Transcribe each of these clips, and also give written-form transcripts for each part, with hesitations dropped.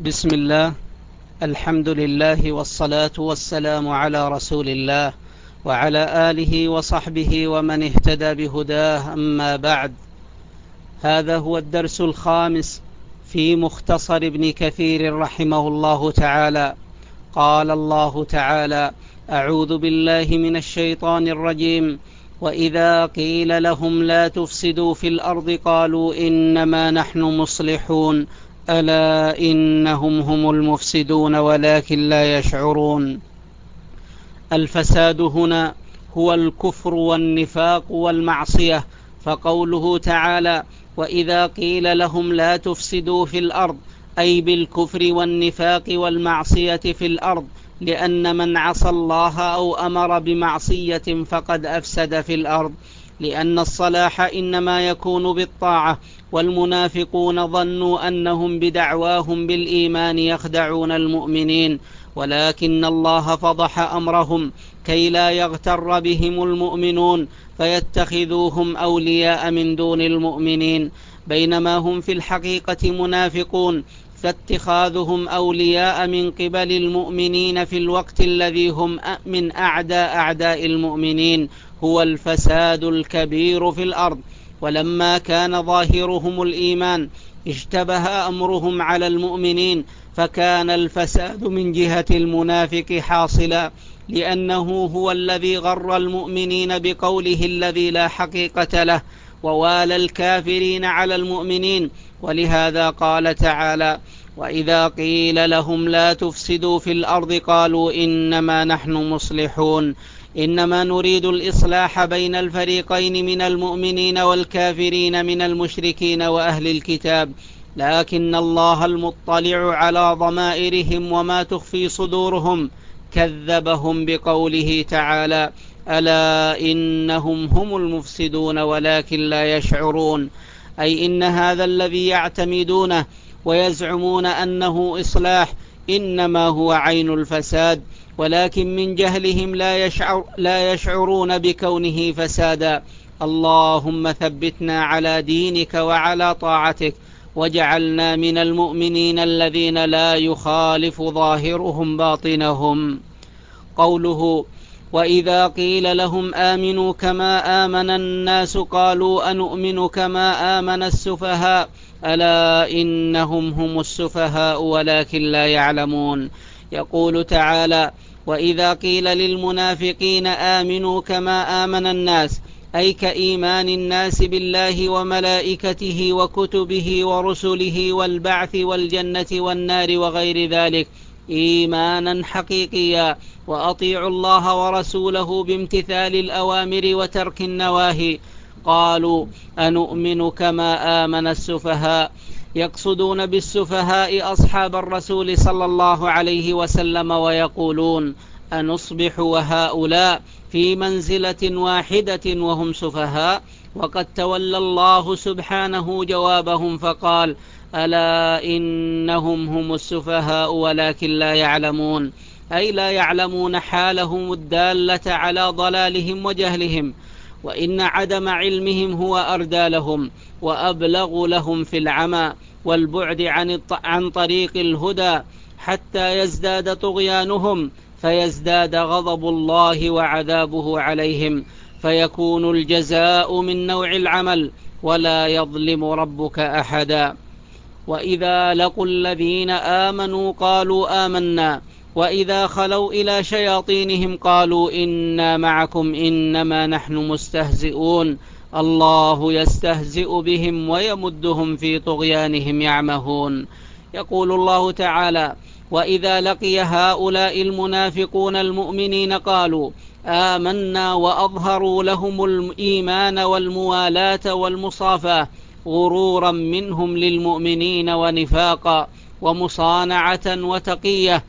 بسم الله، الحمد لله والصلاة والسلام على رسول الله وعلى آله وصحبه ومن اهتدى بهداه، أما بعد. هذا هو الدرس الخامس في مختصر ابن كثير رحمه الله تعالى. قال الله تعالى: أعوذ بالله من الشيطان الرجيم. وإذا قيل لهم لا تفسدوا في الأرض قالوا إنما نحن مصلحون ألا إنهم هم المفسدون ولكن لا يشعرون. الفساد هنا هو الكفر والنفاق والمعصية، فقوله تعالى: وإذا قيل لهم لا تفسدوا في الأرض، أي بالكفر والنفاق والمعصية في الأرض، لأن من عصى الله أو أمر بمعصية فقد أفسد في الأرض، لأن الصلاح إنما يكون بالطاعة، والمنافقون ظنوا أنهم بدعواهم بالإيمان يخدعون المؤمنين، ولكن الله فضح أمرهم كي لا يغتر بهم المؤمنون فيتخذوهم أولياء من دون المؤمنين، بينما هم في الحقيقة منافقون، فاتخاذهم أولياء من قبل المؤمنين في الوقت الذي هم من أعداء المؤمنين هو الفساد الكبير في الأرض. ولما كان ظاهرهم الإيمان اشتبه أمرهم على المؤمنين، فكان الفساد من جهة المنافق حاصلا، لأنه هو الذي غر المؤمنين بقوله الذي لا حقيقة له، ووالى الكافرين على المؤمنين. ولهذا قال تعالى: وإذا قيل لهم لا تفسدوا في الأرض قالوا إنما نحن مصلحون. إنما نريد الإصلاح بين الفريقين من المؤمنين والكافرين من المشركين وأهل الكتاب، لكن الله المطلع على ضمائرهم وما تخفي صدورهم كذبهم بقوله تعالى: ألا إنهم هم المفسدون ولكن لا يشعرون. أي إن هذا الذي يعتمدونه ويزعمون أنه إصلاح إنما هو عين الفساد، ولكن من جهلهم لا يشعرون بكونه فسادا. اللهم ثبتنا على دينك وعلى طاعتك، واجعلنا من المؤمنين الذين لا يخالف ظاهرهم باطنهم. قوله: وإذا قيل لهم آمنوا كما آمن الناس قالوا أنؤمن كما آمن السفهاء ألا إنهم هم السفهاء ولكن لا يعلمون. يقول تعالى: وإذا قيل للمنافقين آمنوا كما آمن الناس، أي كإيمان الناس بالله وملائكته وكتبه ورسله والبعث والجنة والنار وغير ذلك إيمانا حقيقيا، وأطيعوا الله ورسوله بامتثال الأوامر وترك النواهي، قالوا أنؤمن كما آمن السفهاء. يقصدون بالسفهاء أصحاب الرسول صلى الله عليه وسلم، ويقولون أنصبح وهؤلاء في منزلة واحدة وهم سفهاء. وقد تولى الله سبحانه جوابهم فقال: ألا إنهم هم السفهاء ولكن لا يعلمون، أي لا يعلمون حالهم الدالة على ضلالهم وجهلهم، وإن عدم علمهم هو أردى لهم وأبلغ لهم في العمى والبعد عن طريق الهدى، حتى يزداد طغيانهم فيزداد غضب الله وعذابه عليهم، فيكون الجزاء من نوع العمل، ولا يظلم ربك أحدا. وإذا لقوا الذين آمنوا قالوا آمنا، وإذا خلوا إلى شياطينهم قالوا إنا معكم إنما نحن مستهزئون الله يستهزئ بهم ويمدهم في طغيانهم يعمهون. يقول الله تعالى: وإذا لقي هؤلاء المنافقون المؤمنين قالوا آمنا، وأظهروا لهم الإيمان والموالاة والمصافاة غرورا منهم للمؤمنين ونفاقا ومصانعة وتقية،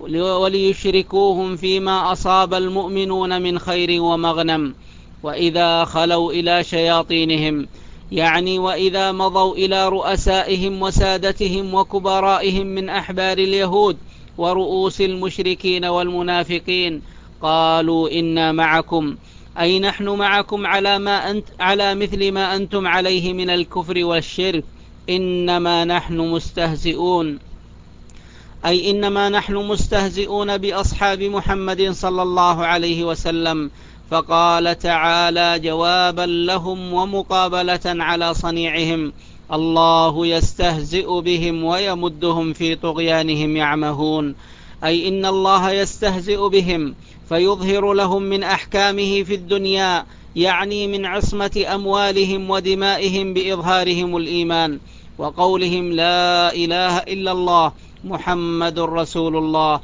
وليشركوهم فيما أصاب المؤمنون من خير ومغنم. وإذا خلوا إلى شياطينهم، يعني وإذا مضوا إلى رؤسائهم وسادتهم وكبرائهم من أحبار اليهود ورؤوس المشركين والمنافقين، قالوا إنا معكم، أي نحن معكم على مثل ما أنتم عليه من الكفر والشرك، إنما نحن مستهزئون. أي إنما نحن مستهزئون بأصحاب محمد صلى الله عليه وسلم. فقال تعالى جوابا لهم ومقابلة على صنيعهم: الله يستهزئ بهم ويمدهم في طغيانهم يعمهون. أي إن الله يستهزئ بهم فيظهر لهم من أحكامه في الدنيا، يعني من عصمة أموالهم ودمائهم بإظهارهم الإيمان وقولهم لا إله إلا الله محمد رسول الله،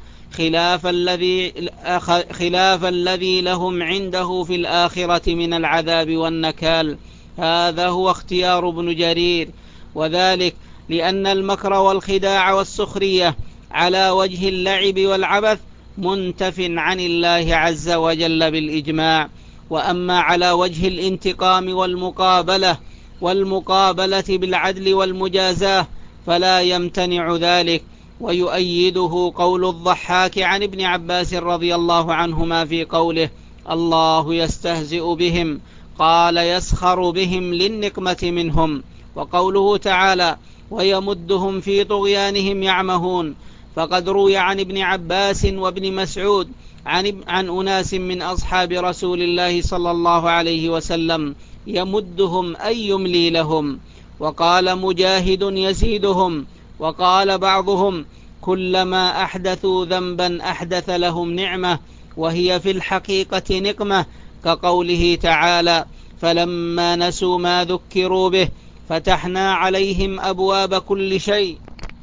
خلاف الذي لهم عنده في الآخرة من العذاب والنكال. هذا هو اختيار ابن جرير، وذلك لأن المكر والخداع والسخرية على وجه اللعب والعبث منتف عن الله عز وجل بالإجماع. وأما على وجه الانتقام والمقابلة بالعدل والمجازاة فلا يمتنع ذلك. ويؤيده قول الضحاك عن ابن عباس رضي الله عنهما في قوله: الله يستهزئ بهم، قال يسخر بهم للنقمة منهم. وقوله تعالى: ويمدهم في طغيانهم يعمهون، فقد روي عن ابن عباس وابن مسعود عن أناس من أصحاب رسول الله صلى الله عليه وسلم: يمدهم أي يملي لهم. وقال مجاهد: يزيدهم. وقال بعضهم: كلما أحدثوا ذنبا أحدث لهم نعمة، وهي في الحقيقة نقمة، كقوله تعالى: فلما نسوا ما ذكروا به فتحنا عليهم أبواب كل شيء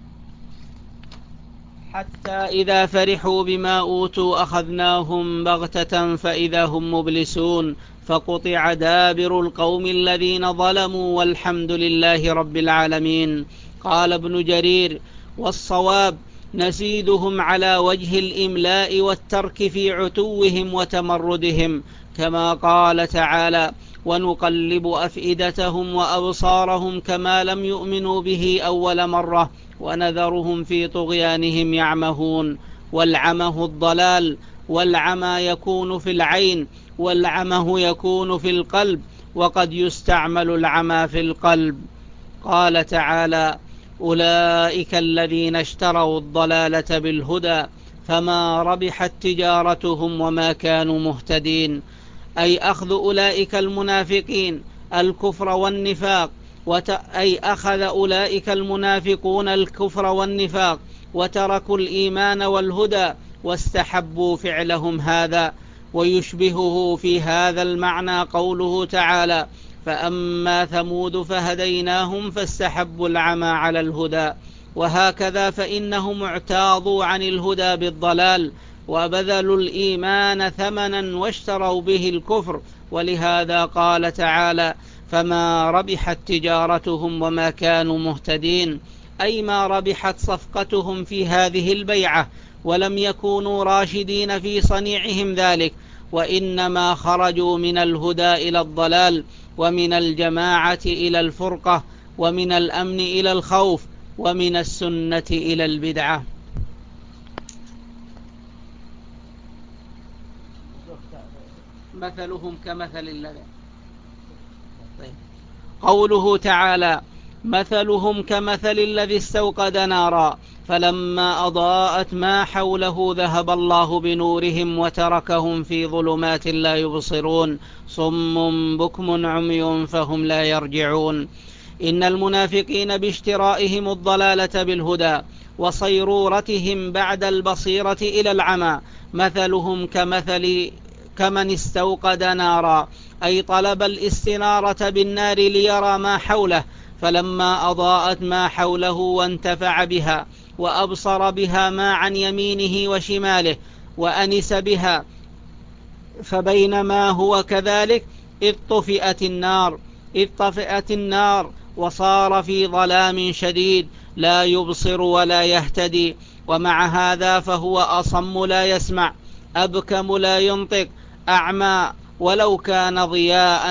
حتى إذا فرحوا بما أوتوا أخذناهم بغتة فإذا هم مبلسون، فقطع دابر القوم الذين ظلموا والحمد لله رب العالمين. قال ابن جرير: والصواب نزيدهم على وجه الإملاء والترك في عتوهم وتمردهم، كما قال تعالى: ونقلب أفئدتهم وأبصارهم كما لم يؤمنوا به أول مرة ونذرهم في طغيانهم يعمهون. والعمه الضلال، والعمى يكون في العين، والعمه يكون في القلب، وقد يستعمل العمى في القلب. قال تعالى: أولئك الذين اشتروا الضلالة بالهدى فما ربحت تجارتهم وما كانوا مهتدين. أي أخذ أولئك المنافقين الكفر والنفاق أخذ أولئك المنافقون الكفر والنفاق وتركوا الإيمان والهدى واستحبوا فعلهم هذا. ويشبهه في هذا المعنى قوله تعالى: فأما ثمود فهديناهم فاستحبوا العمى على الهدى. وهكذا فإنهم اعتاضوا عن الهدى بالضلال وبذلوا الإيمان ثمنا واشتروا به الكفر، ولهذا قال تعالى: فما ربحت تجارتهم وما كانوا مهتدين، أي ما ربحت صفقتهم في هذه البيعة، ولم يكونوا راشدين في صنيعهم ذلك، وإنما خرجوا من الهدى إلى الضلال، ومن الجماعة إلى الفرقة، ومن الأمن إلى الخوف، ومن السنة إلى البدعة. مثلهم كمثل الذي قوله تعالى: مثلهم كمثل الذي استوقد نارا فلما أضاءت ما حوله ذهب الله بنورهم وتركهم في ظلمات لا يبصرون، صم بكم عمي فهم لا يرجعون. إن المنافقين باشترائهم الضلالة بالهدى وصيرورتهم بعد البصيرة إلى العمى مثلهم كمن استوقد نارا، أي طلب الاستنارة بالنار ليرى ما حوله، فلما أضاءت ما حوله وانتفع بها وأبصر بها ما عن يمينه وشماله وأنس بها، فبينما هو كذلك إذ طفئت النار وصار في ظلام شديد لا يبصر ولا يهتدي، ومع هذا فهو أصم لا يسمع، أبكم لا ينطق، أعمى ولو كان ضياء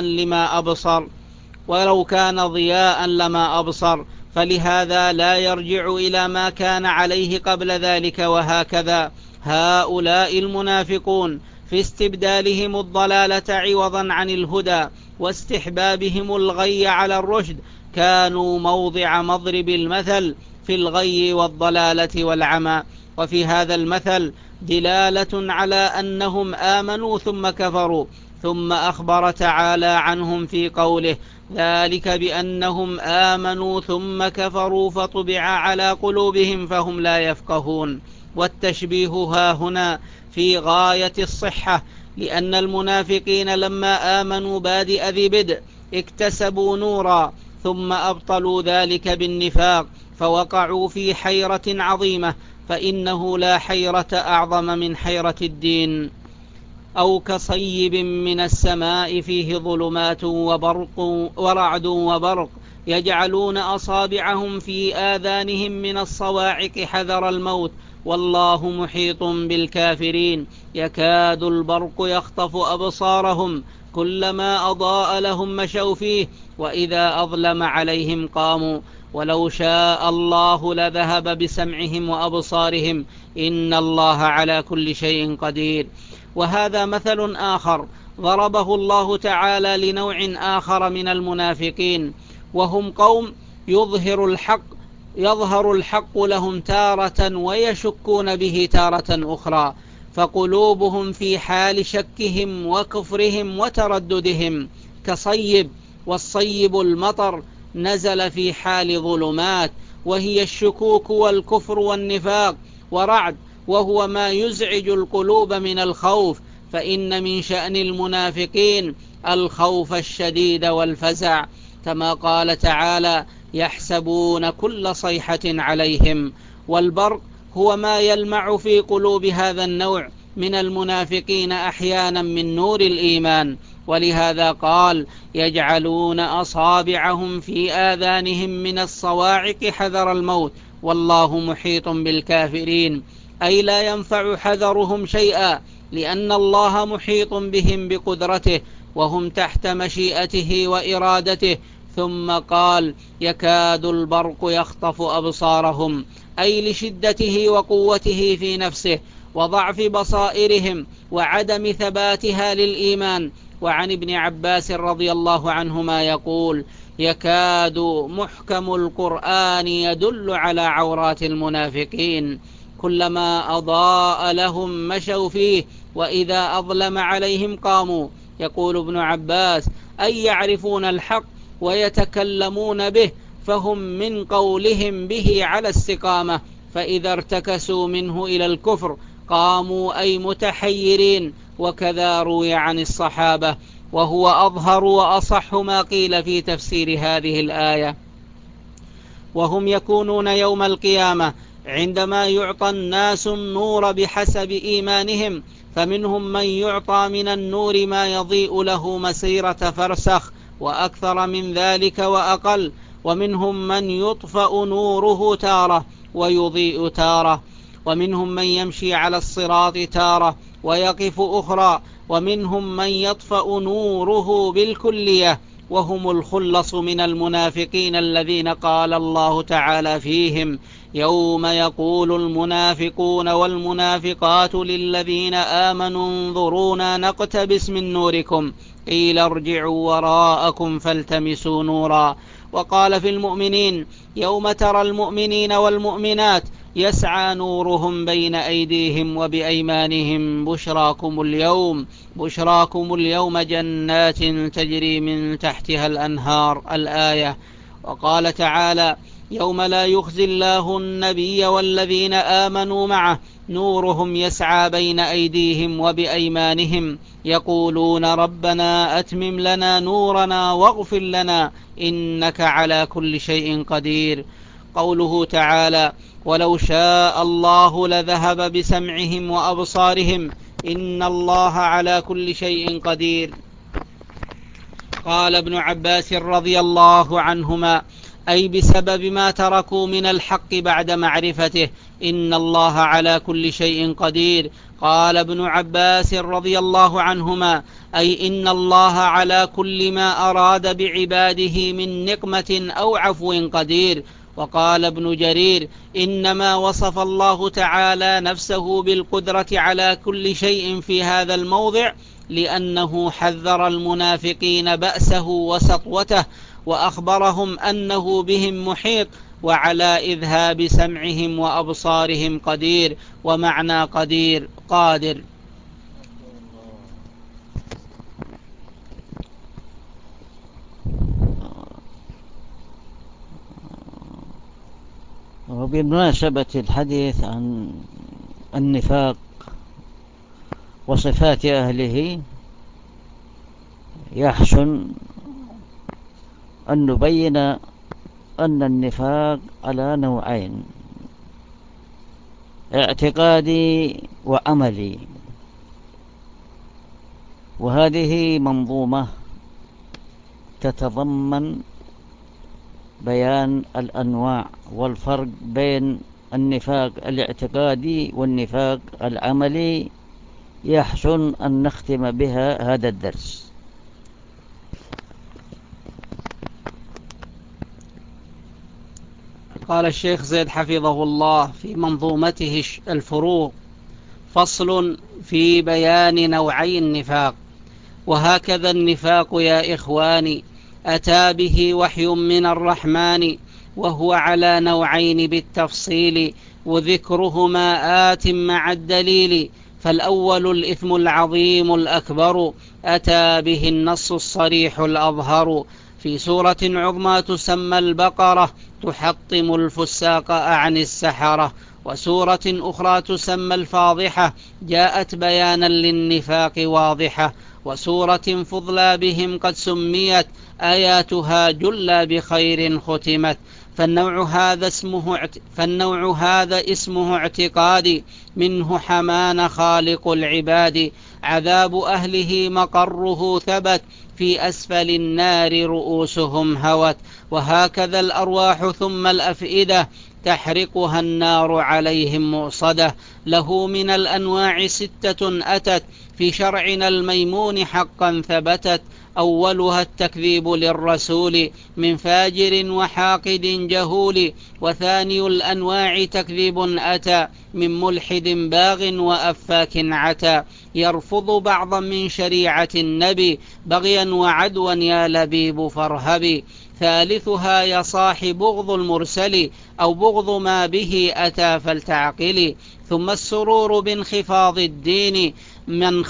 لما أبصر، فلهذا لا يرجع إلى ما كان عليه قبل ذلك. وهكذا هؤلاء المنافقون في استبدالهم الضلالة عوضا عن الهدى واستحبابهم الغي على الرشد كانوا موضع مضرب المثل في الغي والضلالة والعمى، وفي هذا المثل دلالة على أنهم آمنوا ثم كفروا، ثم أخبر تعالى عنهم في قوله: ذلك بأنهم آمنوا ثم كفروا فطبع على قلوبهم فهم لا يفقهون. والتشبيه هاهنا في غاية الصحة، لأن المنافقين لما آمنوا بادئ ذي بدء اكتسبوا نورا، ثم أبطلوا ذلك بالنفاق فوقعوا في حيرة عظيمة، فإنه لا حيرة أعظم من حيرة الدين. أو كصيب من السماء فيه ظلمات ورعد وبرق يجعلون أصابعهم في آذانهم من الصواعق حذر الموت والله محيط بالكافرين، يكاد البرق يخطف أبصارهم كلما أضاء لهم مشوا فيه وإذا أظلم عليهم قاموا ولو شاء الله لذهب بسمعهم وأبصارهم إن الله على كل شيء قدير. وهذا مثل آخر ضربه الله تعالى لنوع آخر من المنافقين، وهم قوم يظهر الحق لهم تارة ويشكون به تارة أخرى، فقلوبهم في حال شكهم وكفرهم وترددهم كصيب، والصيب المطر نزل في حال ظلمات وهي الشكوك والكفر والنفاق، ورعد وهو ما يزعج القلوب من الخوف، فإن من شأن المنافقين الخوف الشديد والفزع، كما قال تعالى: يحسبون كل صيحة عليهم. والبرق هو ما يلمع في قلوب هذا النوع من المنافقين أحيانا من نور الإيمان، ولهذا قال: يجعلون أصابعهم في آذانهم من الصواعق حذر الموت والله محيط بالكافرين، أي لا ينفع حذرهم شيئا لأن الله محيط بهم بقدرته وهم تحت مشيئته وإرادته. ثم قال: يكاد البرق يخطف أبصارهم، أي لشدته وقوته في نفسه وضعف بصائرهم وعدم ثباتها للإيمان. وعن ابن عباس رضي الله عنهما يقول: يكاد محكم القرآن يدل على عورات المنافقين، كلما أضاء لهم مشوا فيه وإذا أظلم عليهم قاموا. يقول ابن عباس: أي يعرفون الحق ويتكلمون به، فهم من قولهم به على استقامة، فإذا ارتكسوا منه إلى الكفر قاموا أي متحيرين. وكذا روي عن الصحابة، وهو أظهر وأصح ما قيل في تفسير هذه الآية. وهم يكونون يوم القيامة عندما يعطى الناس النور بحسب إيمانهم، فمنهم من يعطى من النور ما يضيء له مسيرة فرسخ وأكثر من ذلك وأقل، ومنهم من يطفأ نوره تارة ويضيء تارة، ومنهم من يمشي على الصراط تارة ويقف أخرى، ومنهم من يطفأ نوره بالكلية، وهم الخلص من المنافقين الذين قال الله تعالى فيهم: يوم يقول المنافقون والمنافقات للذين آمنوا انظرونا نقتبس من نوركم قيل ارجعوا وراءكم فالتمسوا نورا. وقال في المؤمنين: يوم ترى المؤمنين والمؤمنات يسعى نورهم بين أيديهم وبأيمانهم بشراكم اليوم جنات تجري من تحتها الأنهار، الآية. وقال تعالى: يوم لا يخزي الله النبي والذين آمنوا معه نورهم يسعى بين أيديهم وبأيمانهم يقولون ربنا أتمم لنا نورنا واغفر لنا إنك على كل شيء قدير. قوله تعالى: ولو شاء الله لذهب بسمعهم وأبصارهم إن الله على كل شيء قدير. قال ابن عباس رضي الله عنهما: أي بسبب ما تركوا من الحق بعد معرفته إن الله على كل شيء قدير. قال ابن عباس رضي الله عنهما: أي إن الله على كل ما أراد بعباده من نقمة أو عفو قدير. وقال ابن جرير: إنما وصف الله تعالى نفسه بالقدرة على كل شيء في هذا الموضع لأنه حذر المنافقين بأسه وسطوته، وأخبرهم أنه بهم محيط وعلى إذهاب سمعهم وأبصارهم قدير. ومعنى قدير قادر. وبمناسبة الحديث عن النفاق وصفات أهله، يحسن أن نبين أن النفاق على نوعين: اعتقادي وعملي. وهذه منظومة تتضمن بيان الأنواع والفرق بين النفاق الاعتقادي والنفاق العملي، يحسن أن نختم بها هذا الدرس. قال الشيخ زيد حفظه الله في منظومته الفروق: فصل في بيان نوعي النفاق. وهكذا النفاق يا إخواني أتى به وحي من الرحمن، وهو على نوعين بالتفصيل، وذكرهما آت مع الدليل. فالأول الإثم العظيم الأكبر، أتى به النص الصريح الأظهر، في سورة عظمى تسمى البقرة، تحطم الفساق عن السحرة. وسورة أخرى تسمى الفاضحة، جاءت بيانا للنفاق واضحة. وسورة فضلى بهم قد سميت، آياتها جل بخير ختمت. فالنوع هذا اسمه اعتقادي، منه حمان خالق العباد، عذاب أهله مقره ثبت، في أسفل النار رؤوسهم هوت. وهكذا الأرواح ثم الأفئدة، تحرقها النار عليهم مؤصدة. له من الأنواع 6 أتت، في شرعنا الميمون حقا ثبتت. أولها التكذيب للرسول، من فاجر وحاقد جهول. وثاني الأنواع تكذيب أتى، من ملحد باغ وأفاك عتى، يرفض بعضا من شريعة النبي، بغيا وعدوا يا لبيب فارهبي. ثالثها يا صاح بغض المرسل، أو بغض ما به أتى فلتعقلي. ثم السرور بانخفاض الدين، من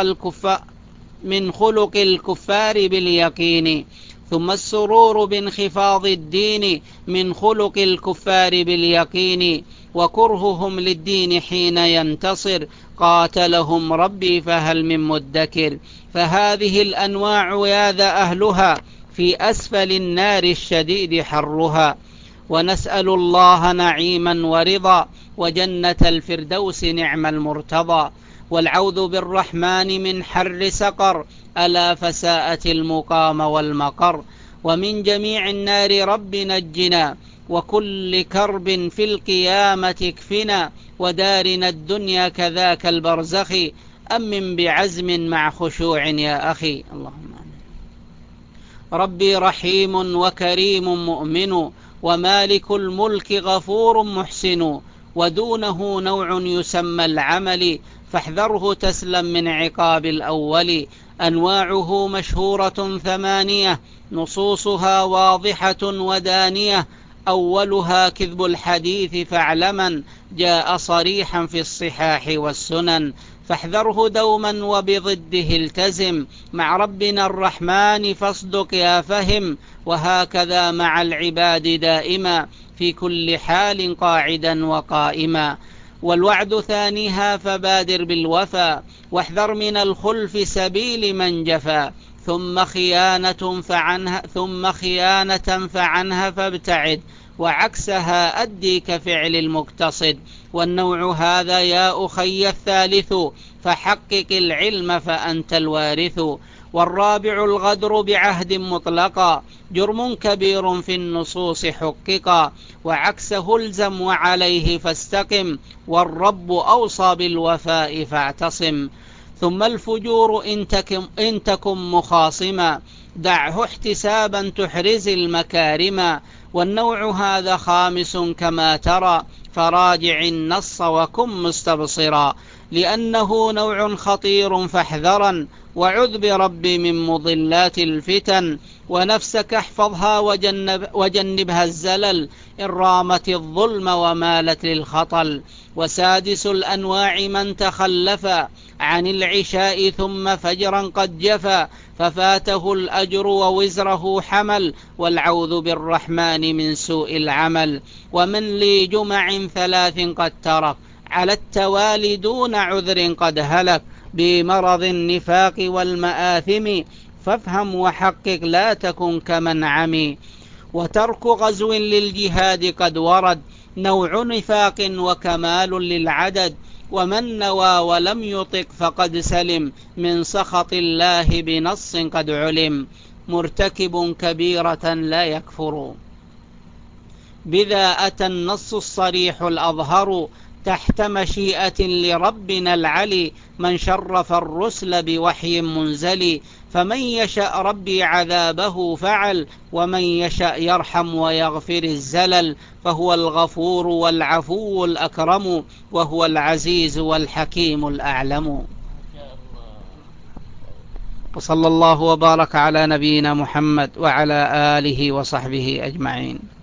خلق الكفار باليقين. ثم السرور بانخفاض الدين، من خلق الكفار باليقين. وكرههم للدين حين ينتصر، قاتلهم ربي فهل من مدكر. فهذه الأنواع يا ذا أهلها، في أسفل النار الشديد حرها. ونسأل الله نعيما ورضا، وجنة الفردوس نعم المرتضى. والعوذ بالرحمن من حر سقر، ألا فساءت المقام والمقر. ومن جميع النار رب نجنا، وكل كرب في القيامة اكفنا. ودارنا الدنيا كذاك البرزخ، أمن بعزم مع خشوع يا أخي. اللهم آمين. ربي رحيم وكريم مؤمن، ومالك الملك غفور محسن. ودونه نوع يسمى العمل، فاحذره تسلم من عقاب الأول. أنواعه مشهورة 8، نصوصها واضحة ودانية. أولها كذب الحديث، فاعلما جاء صريحا في الصحاح والسنن، فاحذره دوما وبضده التزم. مع ربنا الرحمن فاصدق يا فهم، وهكذا مع العباد دائما، في كل حال قاعدا وقائما. والوعد ثانيها، فبادر بالوفا، واحذر من الخلف سبيل من جفا. ثم خيانة فعنها فابتعد، وعكسها أدي كفعل المقتصد. والنوع هذا يا أخي الثالث، فحقق العلم فأنت الوارث. والرابع الغدر بعهد مطلقا، جرم كبير في النصوص حققا، وعكسه الزم وعليه فاستقم، والرب أوصى بالوفاء فاعتصم. ثم الفجور إن تكن مخاصما، دعه احتسابا تحرز المكارما. والنوع هذا خامس كما ترى، فراجع النص وكن مستبصرا، لأنه نوع خطير فاحذرا، وعذ بربي من مضلات الفتن، ونفسك احفظها وجنبها الزلل، إن رامت الظلم ومالت للخطل. وسادس الأنواع من تخلف عن العشاء ثم فجرا قد جفا، ففاته الأجر ووزره حمل، والعوذ بالرحمن من سوء العمل. ومن لي جمع 3 قد ترك على التوالي دون عذر قد هلك، بمرض النفاق والمآثم، فافهم وحقق لا تكن كمن عمي. وترك غزو للجهاد قد ورد، نوع نفاق وكمال للعدد، ومن نوى ولم يطق فقد سلم، من سخط الله بنص قد علم، مرتكب كبيرة لا يكفر. بذا أتى النص الصريح الأظهر، تحت مشيئة لربنا العلي، من شرف الرسل بوحي منزل، فمن يشأ ربي عذابه فعل، ومن يشأ يرحم ويغفر الزلل، فهو الغفور والعفو الأكرم، وهو العزيز والحكيم الأعلم. وصلى الله وبارك على نبينا محمد وعلى آله وصحبه أجمعين.